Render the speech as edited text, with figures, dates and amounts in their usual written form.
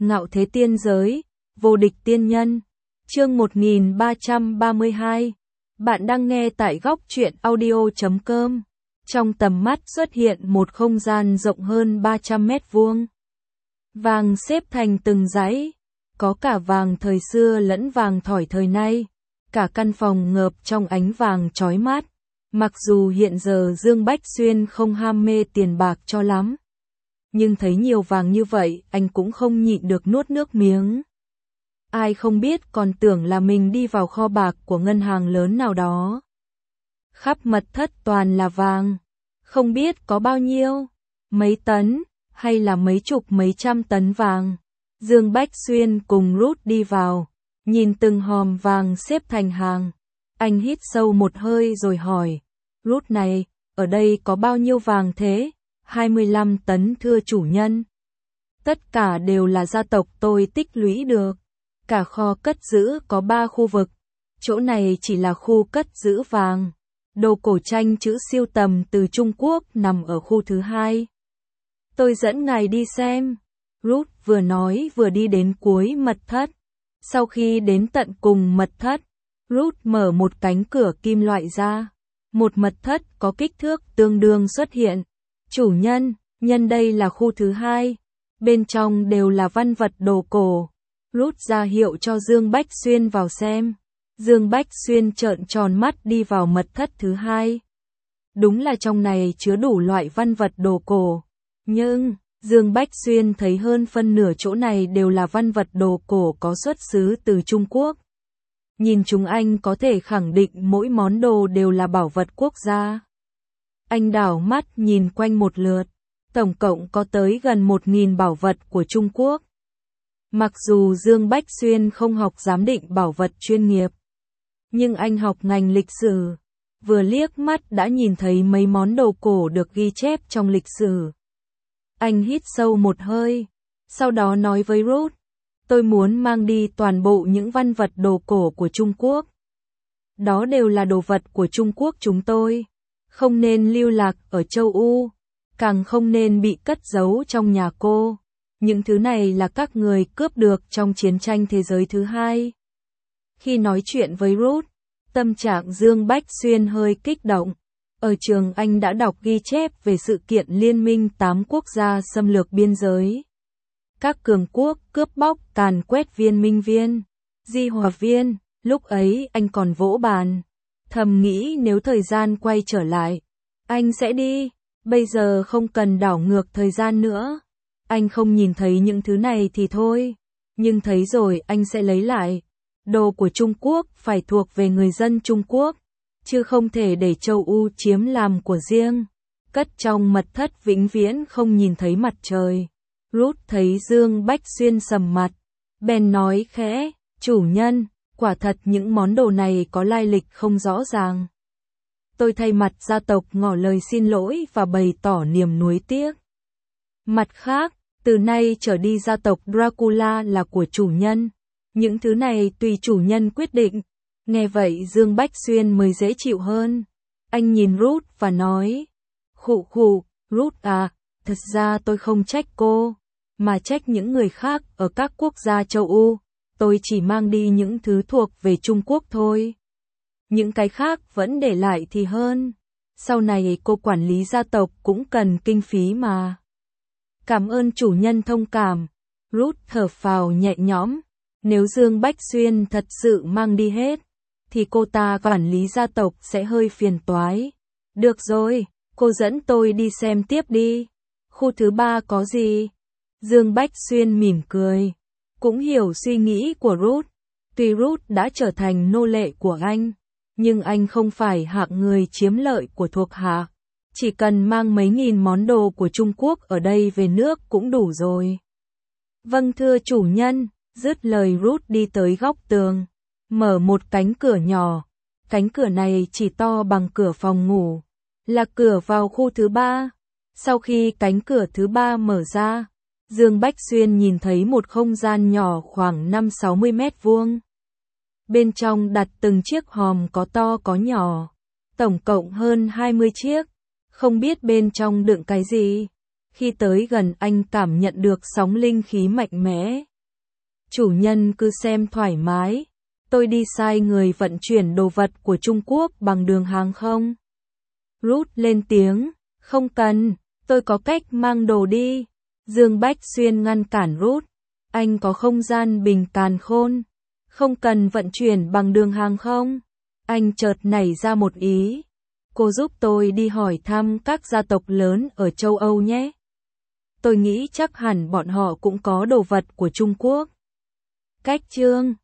Ngạo thế tiên giới, vô địch tiên nhân. Chương 1332. Bạn đang nghe tại góc truyện audio.com. Trong tầm mắt xuất hiện một không gian rộng hơn 300 mét vuông. Vàng xếp thành từng dãy, có cả vàng thời xưa lẫn vàng thỏi thời nay. Cả căn phòng ngợp trong ánh vàng chói mắt. Mặc dù hiện giờ Dương Bách Xuyên không ham mê tiền bạc cho lắm, nhưng thấy nhiều vàng như vậy, anh cũng không nhịn được nuốt nước miếng. Ai không biết còn tưởng là mình đi vào kho bạc của ngân hàng lớn nào đó. Khắp mật thất toàn là vàng, không biết có bao nhiêu, mấy tấn, hay là mấy chục mấy trăm tấn vàng. Dương Bách Xuyên cùng Ruth đi vào, nhìn từng hòm vàng xếp thành hàng. Anh hít sâu một hơi rồi hỏi, Ruth này, ở đây có bao nhiêu vàng thế? 25 tấn thưa chủ nhân. Tất cả đều là gia tộc tôi tích lũy được. Cả kho cất giữ có 3 khu vực. Chỗ này chỉ là khu cất giữ vàng. Đồ cổ tranh chữ siêu tầm từ Trung Quốc nằm ở khu thứ 2. Tôi dẫn ngài đi xem. Ruth vừa nói vừa đi đến cuối mật thất. Sau khi đến tận cùng mật thất, Ruth mở một cánh cửa kim loại ra. Một mật thất có kích thước tương đương xuất hiện. Chủ nhân, nhân đây là khu thứ 2. Bên trong đều là văn vật đồ cổ. Ruth ra hiệu cho Dương Bách Xuyên vào xem. Dương Bách Xuyên trợn tròn mắt đi vào mật thất thứ 2. Đúng là trong này chứa đủ loại văn vật đồ cổ. Nhưng, Dương Bách Xuyên thấy hơn phân nửa chỗ này đều là văn vật đồ cổ có xuất xứ từ Trung Quốc. Nhìn chúng anh có thể khẳng định mỗi món đồ đều là bảo vật quốc gia. Anh đảo mắt nhìn quanh một lượt, tổng cộng có tới gần 1.000 bảo vật của Trung Quốc. Mặc dù Dương Bách Xuyên không học giám định bảo vật chuyên nghiệp, nhưng anh học ngành lịch sử, vừa liếc mắt đã nhìn thấy mấy món đồ cổ được ghi chép trong lịch sử. Anh hít sâu một hơi, sau đó nói với Ruth, tôi muốn mang đi toàn bộ những văn vật đồ cổ của Trung Quốc. Đó đều là đồ vật của Trung Quốc chúng tôi. Không nên lưu lạc ở châu Âu, càng không nên bị cất giấu trong nhà cô. Những thứ này là các người cướp được trong chiến tranh thế giới thứ 2. Khi nói chuyện với Ruth, tâm trạng Dương Bách Xuyên hơi kích động. Ở trường anh đã đọc ghi chép về sự kiện liên minh 8 quốc gia xâm lược biên giới. Các cường quốc cướp bóc càn quét viên Minh Viên, Di Hòa Viên, lúc ấy anh còn vỗ bàn. Thầm nghĩ nếu thời gian quay trở lại, anh sẽ đi, bây giờ không cần đảo ngược thời gian nữa. Anh không nhìn thấy những thứ này thì thôi, nhưng thấy rồi anh sẽ lấy lại. Đồ của Trung Quốc phải thuộc về người dân Trung Quốc, chứ không thể để châu Âu chiếm làm của riêng. Cất trong mật thất vĩnh viễn không nhìn thấy mặt trời. Ruth thấy Dương Bách Xuyên sầm mặt, bèn nói khẽ, chủ nhân, quả thật những món đồ này có lai lịch không rõ ràng. Tôi thay mặt gia tộc ngỏ lời xin lỗi và bày tỏ niềm nuối tiếc. Mặt khác, từ nay trở đi gia tộc Dracula là của chủ nhân. Những thứ này tùy chủ nhân quyết định. Nghe vậy Dương Bách Xuyên mới dễ chịu hơn. Anh nhìn Ruth và nói, khụ khụ, Ruth à, thật ra tôi không trách cô, mà trách những người khác ở các quốc gia châu Âu. Tôi chỉ mang đi những thứ thuộc về Trung Quốc thôi. Những cái khác vẫn để lại thì hơn. Sau này cô quản lý gia tộc cũng cần kinh phí mà. Cảm ơn chủ nhân thông cảm. Ruth thở phào nhẹ nhõm. Nếu Dương Bách Xuyên thật sự mang đi hết, thì cô ta quản lý gia tộc sẽ hơi phiền toái. Được rồi, cô dẫn tôi đi xem tiếp đi. Khu thứ 3 có gì? Dương Bách Xuyên mỉm cười. Cũng hiểu suy nghĩ của Ruth. Tuy Ruth đã trở thành nô lệ của anh, nhưng anh không phải hạng người chiếm lợi của thuộc hạ. Chỉ cần mang mấy nghìn món đồ của Trung Quốc ở đây về nước cũng đủ rồi. Vâng thưa chủ nhân, dứt lời Ruth đi tới góc tường, mở một cánh cửa nhỏ. Cánh cửa này chỉ to bằng cửa phòng ngủ, là cửa vào khu thứ 3. Sau khi cánh cửa thứ 3 mở ra, Dương Bách Xuyên nhìn thấy một không gian nhỏ khoảng 5-60 mét vuông. Bên trong đặt từng chiếc hòm có to có nhỏ, tổng cộng hơn 20 chiếc, không biết bên trong đựng cái gì. Khi tới gần anh cảm nhận được sóng linh khí mạnh mẽ, Chủ nhân cứ xem thoải mái. Tôi đi sai người vận chuyển đồ vật của Trung Quốc bằng đường hàng không? Ruth lên tiếng, không cần, tôi có cách mang đồ đi. Dương Bách Xuyên ngăn cản Ruth, anh có không gian bình càn khôn, không cần vận chuyển bằng đường hàng không. Anh chợt nảy ra một ý, cô giúp tôi đi hỏi thăm các gia tộc lớn ở châu Âu nhé. Tôi nghĩ chắc hẳn bọn họ cũng có đồ vật của Trung Quốc. Cách chương